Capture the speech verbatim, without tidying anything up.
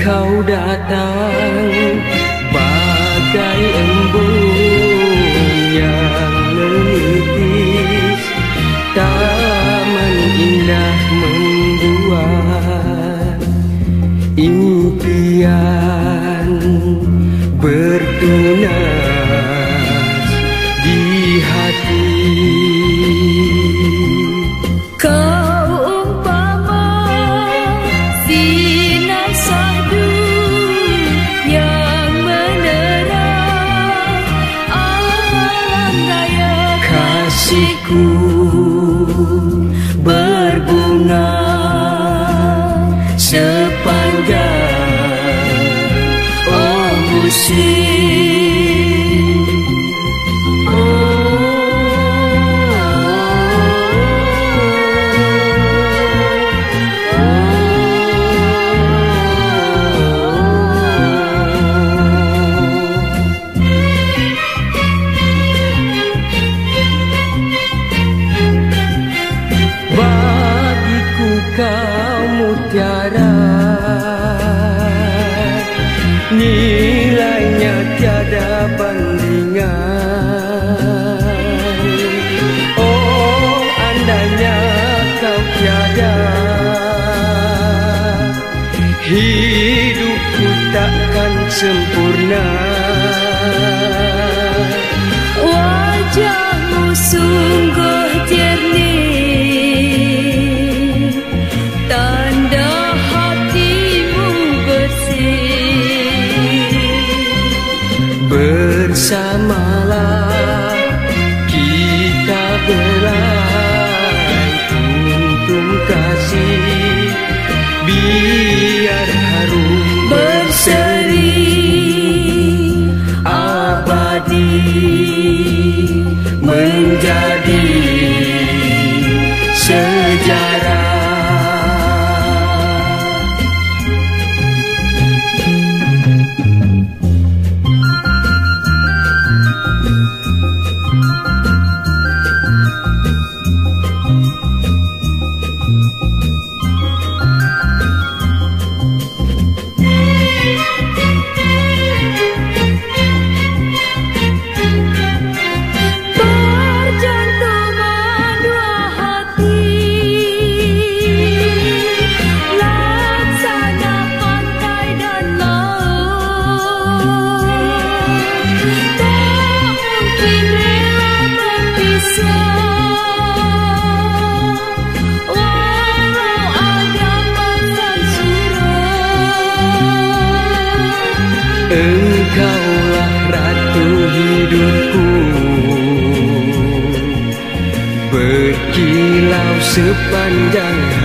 Engkau datang bagai embun yang menipis, taman indah membuat impian bertunas di hati. Kau umpama sinar syahdu yang menerang alam raya. Kasihku berbunga sepanjang oh musim. Kau mutiara, nilainya tiada bandingan. Oh, andainya kau tiada, hidupku takkan sempurna. Wajahmu sungguh jernih, tanda hatimu bersih. Bersamalah kita belai tuntung kasih, biar harum berseri abadi menjadi sejarah. Engkaulah ratu hidupku, berkilau sepanjang